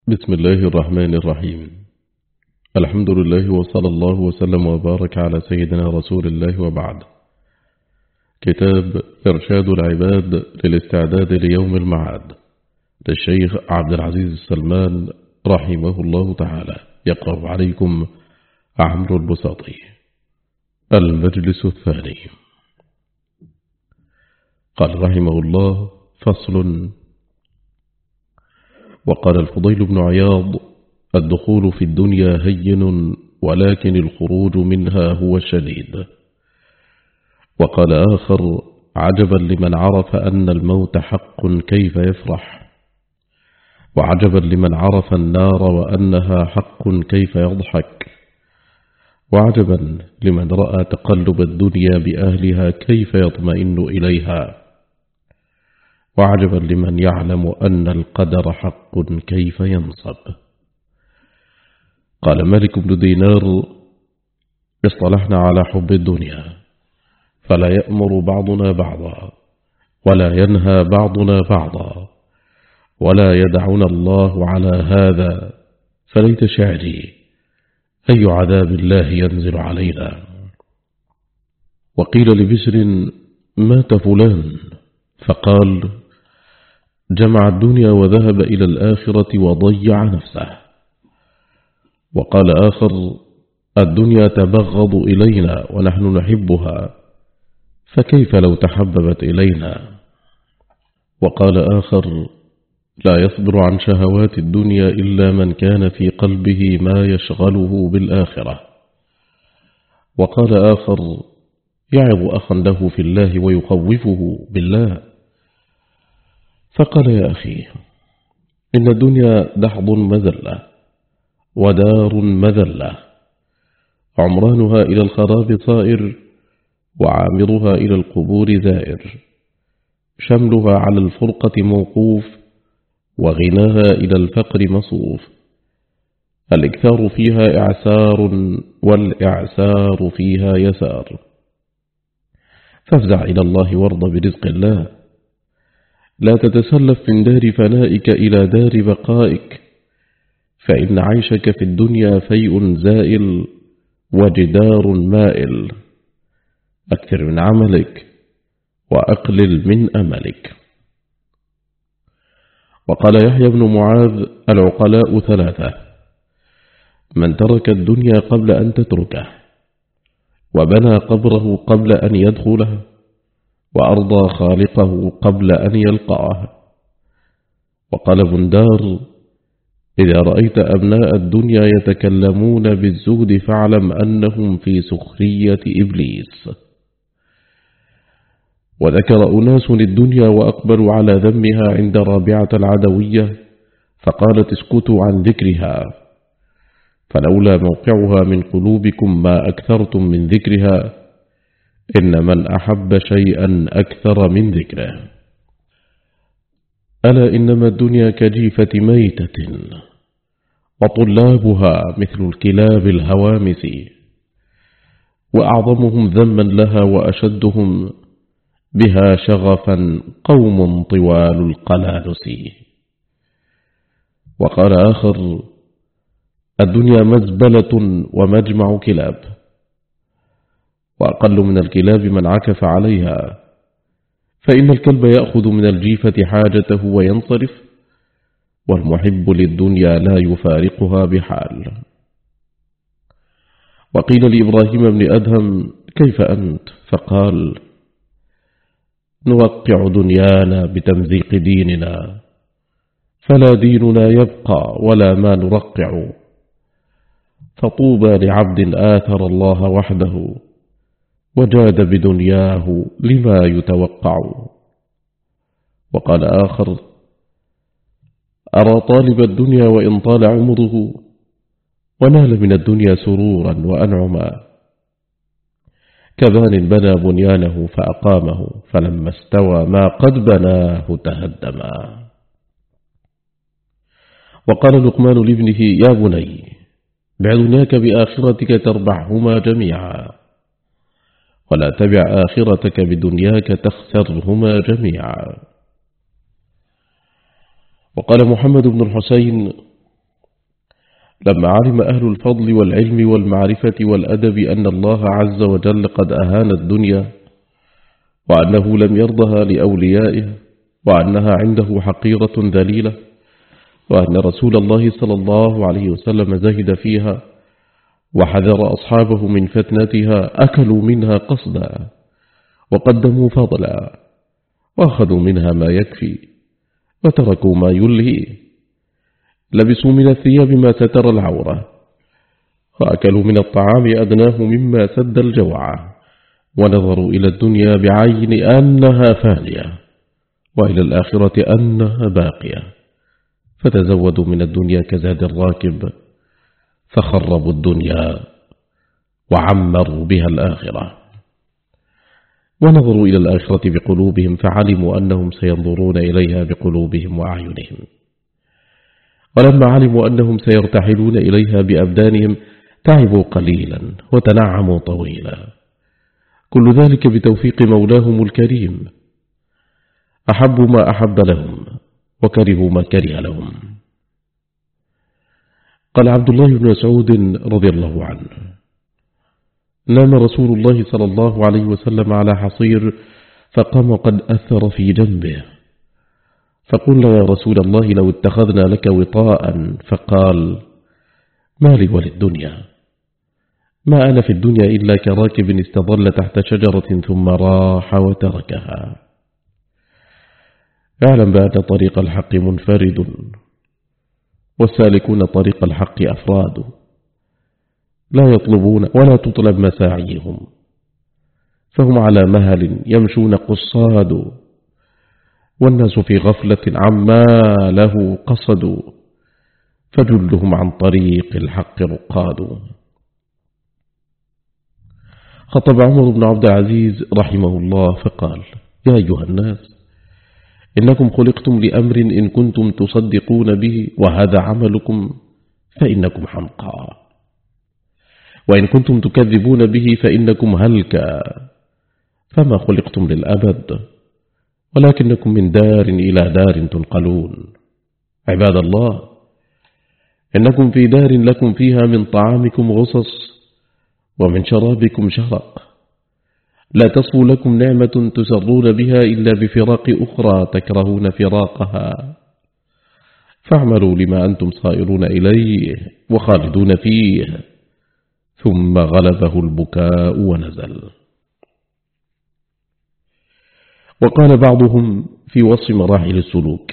بسم الله الرحمن الرحيم. الحمد لله وصلى الله وسلم وبارك على سيدنا رسول الله وبعد. كتاب إرشاد العباد للاستعداد ليوم المعاد للشيخ عبد العزيز السلمان رحمه الله تعالى. يقرأ عليكم عمرو البساطي. المجلس الثاني. قال رحمه الله: فصل. وقال الفضيل بن عياض: الدخول في الدنيا هين ولكن الخروج منها هو الشديد. وقال آخر: عجبا لمن عرف أن الموت حق كيف يفرح، وعجبا لمن عرف النار وأنها حق كيف يضحك، وعجبا لمن رأى تقلب الدنيا بأهلها كيف يطمئن إليها، وعجبا لمن يعلم أن القدر حق كيف ينصب. قال مالك بن دينار: اصطلحنا على حب الدنيا، فلا يأمر بعضنا بعضا، ولا ينهى بعضنا بعضا، ولا يدعنا الله على هذا، فليت شعري أي عذاب الله ينزل علينا. وقيل لبشر: مات فلان، فقال: جمع الدنيا وذهب إلى الآخرة وضيع نفسه. وقال آخر: الدنيا تبغض إلينا ونحن نحبها، فكيف لو تحببت إلينا؟ وقال آخر: لا يصبر عن شهوات الدنيا إلا من كان في قلبه ما يشغله بالآخرة. وقال آخر: يعظ أخا له في الله ويخوفه بالله. فقال: يا أخي، إن الدنيا دحض مذلة ودار مذلة، عمرانها إلى الخراب صائر، وعامرها إلى القبور زائر، شملها على الفرقة موقوف، وغناها إلى الفقر مصوف، الإكثار فيها إعسار، والإعسار فيها يسار، فافزع إلى الله وارض برزق الله، لا تتسلف من دار فنائك إلى دار بقائك، فإن عيشك في الدنيا فيء زائل وجدار مائل، أكثر من عملك وأقلل من أملك. وقال يحيى بن معاذ: العقلاء ثلاثة: من ترك الدنيا قبل أن تتركه، وبنى قبره قبل أن يدخله، وأرضى خالقه قبل أن يلقاه. وقال بندار: إذا رأيت أبناء الدنيا يتكلمون بالزهد فاعلم أنهم في سخرية إبليس. وذكر أناس الدنيا وأقبلوا على ذمها عند رابعة العدوية، فقالت: اسكتوا عن ذكرها، فلولا موقعها من قلوبكم ما أكثرتم من ذكرها، إن من أحب شيئا أكثر من ذكره. ألا إنما الدنيا كجيفة ميتة، وطلابها مثل الكلاب الهوامس، وأعظمهم ذما لها وأشدهم بها شغفا قوم طوال القلالس. وقال آخر: الدنيا مزبلة ومجمع كلاب، وأقل من الكلاب من عكف عليها، فإن الكلب يأخذ من الجيفة حاجته وينصرف، والمحب للدنيا لا يفارقها بحال. وقيل لإبراهيم بن أدهم: كيف أنت؟ فقال: نوقع دنيانا بتمزيق ديننا، فلا ديننا يبقى ولا ما نرقع، فطوبى لعبد آثر الله وحده، وجاد بدنياه لما يتوقع. وقال آخر: أرى طالب الدنيا وإن طال عمره، ونال من الدنيا سرورا وأنعما، كبان بنى بنيانه فأقامه، فلما استوى ما قد بناه تهدما. وقال لقمان لابنه: يا بني، بع دنياك بآخرتك تربحهما جميعا، ولا تبع آخرتك بدنياك تخسرهما جميعا. وقال محمد بن الحسين: لما علم أهل الفضل والعلم والمعرفة والأدب أن الله عز وجل قد أهان الدنيا وأنه لم يرضها لأوليائه وأنها عنده حقيرة ذليلة وأن رسول الله صلى الله عليه وسلم زهد فيها وحذر أصحابه من فتنتها، أكلوا منها قصدا وقدموا فضلا وأخذوا منها ما يكفي وتركوا ما يلهي، لبسوا من الثياب ما ستر العورة وأكلوا من الطعام أدناه مما سد الجوع، ونظروا إلى الدنيا بعين أنها فانية وإلى الآخرة أنها باقية، فتزودوا من الدنيا كزاد الراكب فخربوا الدنيا وعمروا بها الآخرة. ونظروا إلى الآخرة بقلوبهم فعلموا أنهم سينظرون إليها بقلوبهم وأعينهم، ولما علموا أنهم سيرتحلون إليها بأبدانهم تعبوا قليلا وتنعموا طويلا، كل ذلك بتوفيق مولاهم الكريم، أحبوا ما أحب لهم وكرهوا ما كره لهم. قال عبد الله بن مسعود رضي الله عنه: نام رسول الله صلى الله عليه وسلم على حصير فقام قد أثر في جنبه، فقلنا يا رسول الله لو اتخذنا لك وطاء، فقال: ما لي وللدنيا، ما أنا في الدنيا إلا كراكب استظل تحت شجرة ثم راح وتركها. اعلم بأن طريق الحق منفرد والسالكون طريق الحق أفراد، لا يطلبون ولا تطلب مساعيهم، فهم على مهل يمشون قصاد، والناس في غفلة عما له قصدوا، فجلهم عن طريق الحق رقاد. خطب عمر بن عبد العزيز رحمه الله فقال: يا أيها الناس، إنكم خلقتم لأمر إن كنتم تصدقون به وهذا عملكم فإنكم حمقى، وإن كنتم تكذبون به فإنكم هلكا، فما خلقتم للأبد ولكنكم من دار إلى دار تنقلون. عباد الله، إنكم في دار لكم فيها من طعامكم غصص ومن شرابكم شرق، لا تصفو لكم نعمة تسرون بها إلا بفراق أخرى تكرهون فراقها، فاعملوا لما أنتم صائرون إليه وخالدون فيه. ثم غلبه البكاء ونزل. وقال بعضهم في وصف مراحل السلوك: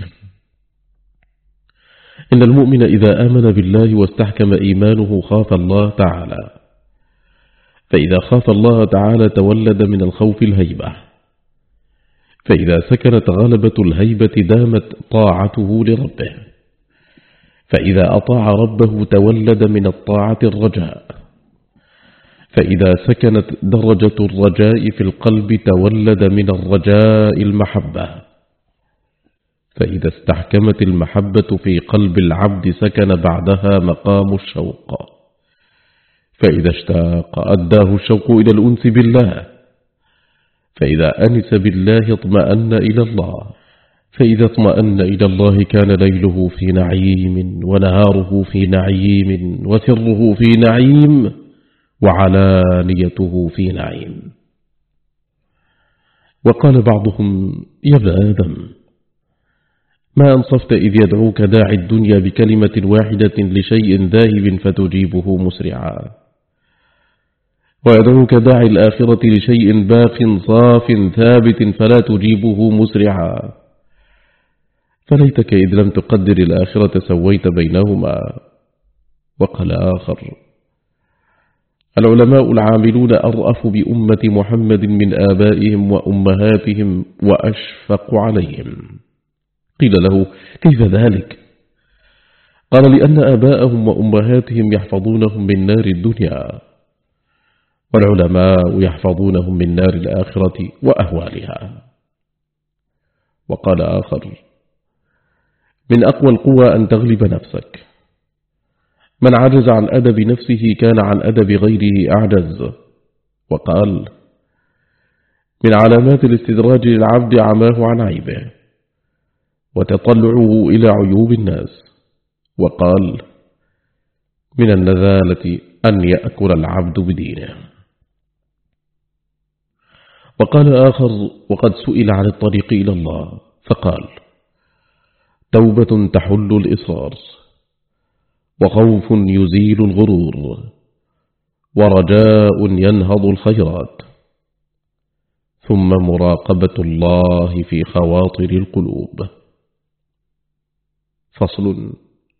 إن المؤمن إذا آمن بالله واستحكم إيمانه خاف الله تعالى، فإذا خاف الله تعالى تولد من الخوف الهيبة، فإذا سكنت غلبة الهيبة دامت طاعته لربه، فإذا أطاع ربه تولد من الطاعة الرجاء، فإذا سكنت درجة الرجاء في القلب تولد من الرجاء المحبة، فإذا استحكمت المحبة في قلب العبد سكن بعدها مقام الشوق، فإذا اشتاق أداه الشوق إلى الأنس بالله، فإذا أنس بالله اطمأن إلى الله، فإذا اطمأن إلى الله كان ليله في نعيم ونهاره في نعيم وسره في نعيم وعلانيته في نعيم. وقال بعضهم: يا ابن آدم، ما أنصفت إذ يدعوك داعي الدنيا بكلمة واحدة لشيء ذاهب فتجيبه مسرعا، ويدعوك داعي الآخرة لشيء باق صاف ثابت فلا تجيبه مسرعا، فليتك إذ لم تقدر الآخرة سويت بينهما. وقال آخر: العلماء العاملون أرأف بأمة محمد من آبائهم وأمهاتهم وأشفق عليهم. قيل له: كيف ذلك؟ قال: لأن آباءهم وأمهاتهم يحفظونهم من نار الدنيا، والعلماء يحفظونهم من نار الآخرة وأهوالها. وقال آخر: من أقوى القوى أن تغلب نفسك، من عجز عن أدب نفسه كان عن أدب غيره أعجز. وقال: من علامات الاستدراج للعبد عماه عن عيبه وتطلعه إلى عيوب الناس. وقال: من النذالة أن يأكل العبد بدينه. وقال آخر وقد سئل عن الطريق إلى الله فقال: توبة تحل الإصرار، وخوف يزيل الغرور، ورجاء ينهض الخيرات، ثم مراقبة الله في خواطر القلوب. فصل.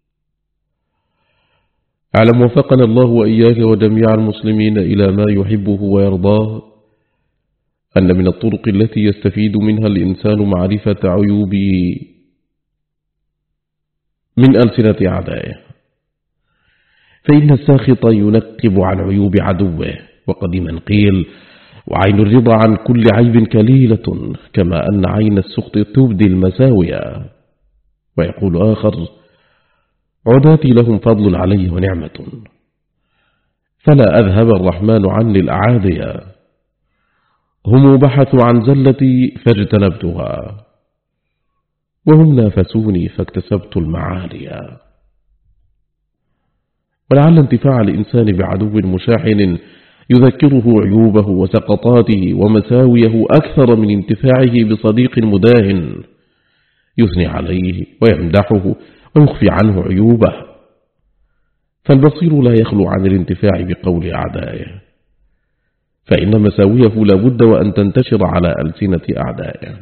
اعلم وفقنا الله وإياك وجميع المسلمين إلى ما يحبه ويرضاه أن من الطرق التي يستفيد منها الإنسان معرفة عيوبه من ألسنة أعدائه، فإن الساخط ينقب عن عيوب عدوه، وقديما قيل: وعين الرضا عن كل عيب كليلة، كما أن عين السخط تبدي المساوية. ويقول آخر: عداتي لهم فضل علي ونعمة، فلا أذهب الرحمن عني الأعادية، هم بحثوا عن زلتي فاجتنبتها، وهم نافسوني فاكتسبت المعالي. ولعل انتفاع الإنسان بعدو مشاحن يذكره عيوبه وسقطاته ومساويه أكثر من انتفاعه بصديق مداهن يثني عليه ويمدحه ويخفي عنه عيوبه. فالبصير لا يخلو عن الانتفاع بقول أعدائه، فإن مساويه لابد وأن تنتشر على ألسنة أعدائه.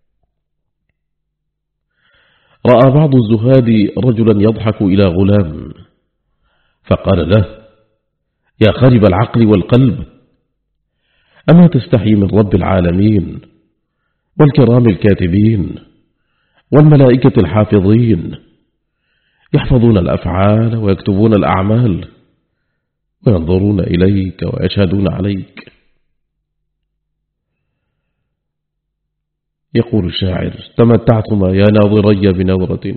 رأى بعض الزهاد رجلا يضحك إلى غلام فقال له: يا خرب العقل والقلب، أما تستحي من رب العالمين والكرام الكاتبين والملائكة الحافظين، يحفظون الأفعال ويكتبون الأعمال وينظرون إليك ويشهدون عليك. يقول الشاعر: تمتعتما يا ناظري بنظرة،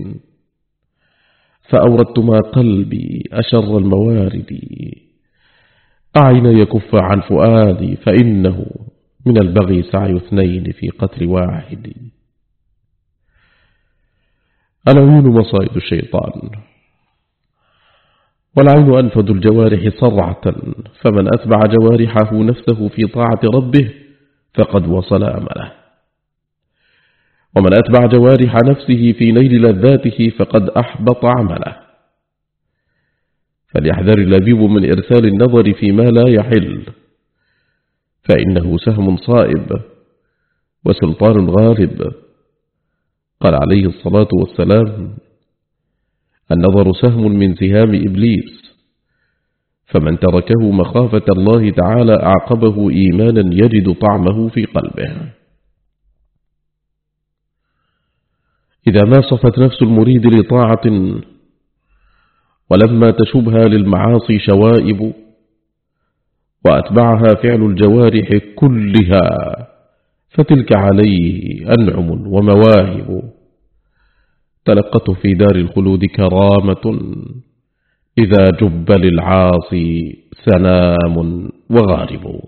فأوردتما قلبي أشر الموارد، أعين يكف عن فؤادي، فإنه من البغي سعي اثنين في قتل واحد. العيون مصائد الشيطان، والعين أنفذ الجوارح صرعة، فمن أتبع جوارحه نفسه في طاعة ربه فقد وصل أمله، ومن أتبع جوارح نفسه في نيل لذاته فقد أحبط عمله. فليحذر اللبيب من إرسال النظر فيما لا يحل، فإنه سهم صائب وسلطان غالب. قال عليه الصلاة والسلام: النظر سهم من سهام إبليس، فمن تركه مخافة الله تعالى أعقبه إيمانا يجد طعمه في قلبه. إذا ما صفت نفس المريد لطاعة ولما تشبها للمعاصي شوائب، وأتبعها فعل الجوارح كلها، فتلك عليه أنعم ومواهب. تلقته في دار الخلود كرامة، إذا جب للعاصي سنام وغارب.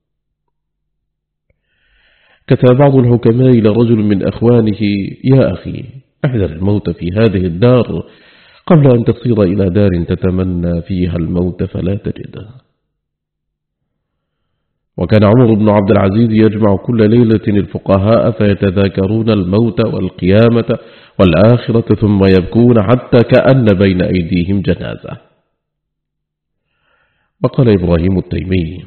كتب بعض الحكماء إلى رجل من أخوانه: يا أخي، احذر الموت في هذه الدار قبل أن تصير إلى دار تتمنى فيها الموت فلا تجده. وكان عمر بن عبد العزيز يجمع كل ليلة الفقهاء فيتذاكرون الموت والقيامة والآخرة، ثم يبكون حتى كأن بين أيديهم جنازة. وقال إبراهيم التيمي: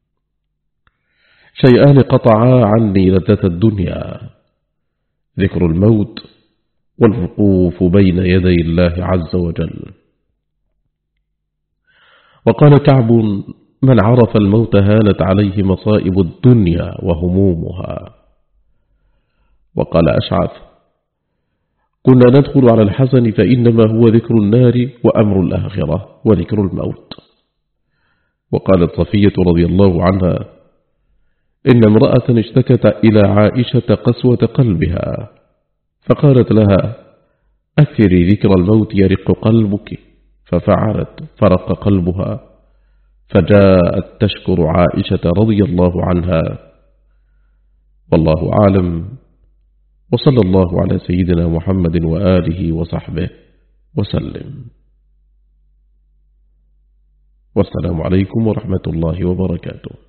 شيئان قطعا عني لذة الدنيا، ذكر الموت والوقوف بين يدي الله عز وجل. وقال كعب: من عرف الموت هانت عليه مصائب الدنيا وهمومها. وقال أشعث: كنا ندخل على الحسن فإنما هو ذكر النار وأمر الآخرة وذكر الموت. وقالت صفية رضي الله عنها: إن امرأة اشتكت إلى عائشة قسوة قلبها، فقالت لها: أكثري ذكر الموت يرق قلبك، ففعلت فرق قلبها، فجاءت تشكر عائشة رضي الله عنها. والله أعلم، وصلى الله على سيدنا محمد وآله وصحبه وسلم. والسلام عليكم ورحمة الله وبركاته.